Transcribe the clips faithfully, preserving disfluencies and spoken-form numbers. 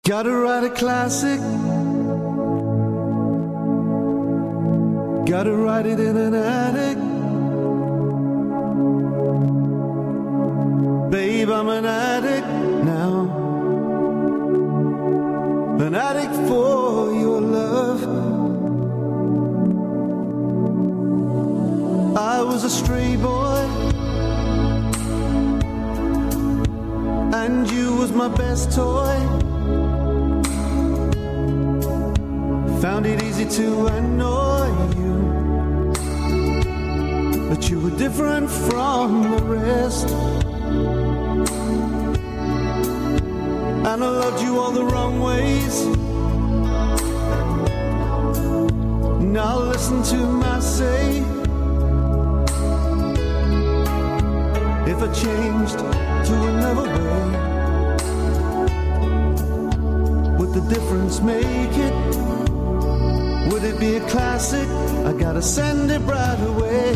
Gotta write a classic. Gotta write it in an attic. Babe, I'm an addict now. An addict for your love. I was a stray boy, and you was my best toy. Found it easy to annoy you, but you were different from the rest. And I loved you all the wrong ways. Now listen to my say. If I changed to another way, would the difference make it? Would it be a classic? I gotta send it right away.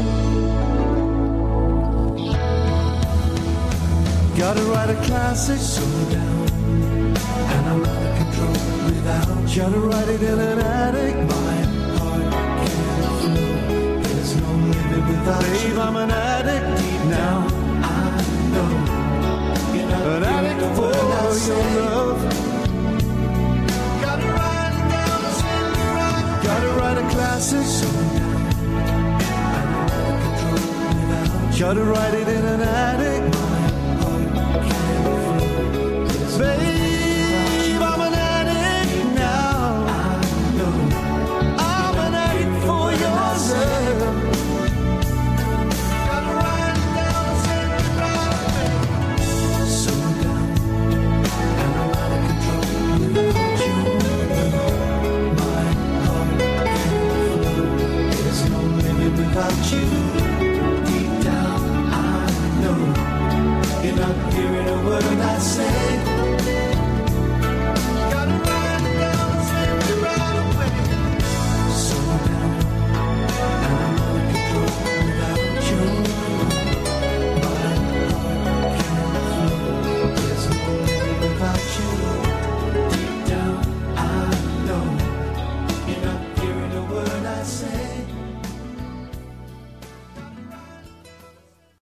Gotta write a classic. Slow down, and I'm out of control without you. Gotta write it in an attic. My heart can't flow. There's no living without you. Babe, I'm an addict deep now. I know you're not an addict for your love. Gotta write it down, send it right. Gotta write a classic. Slow down, and I'm out of control without you. Gotta write it in an attic.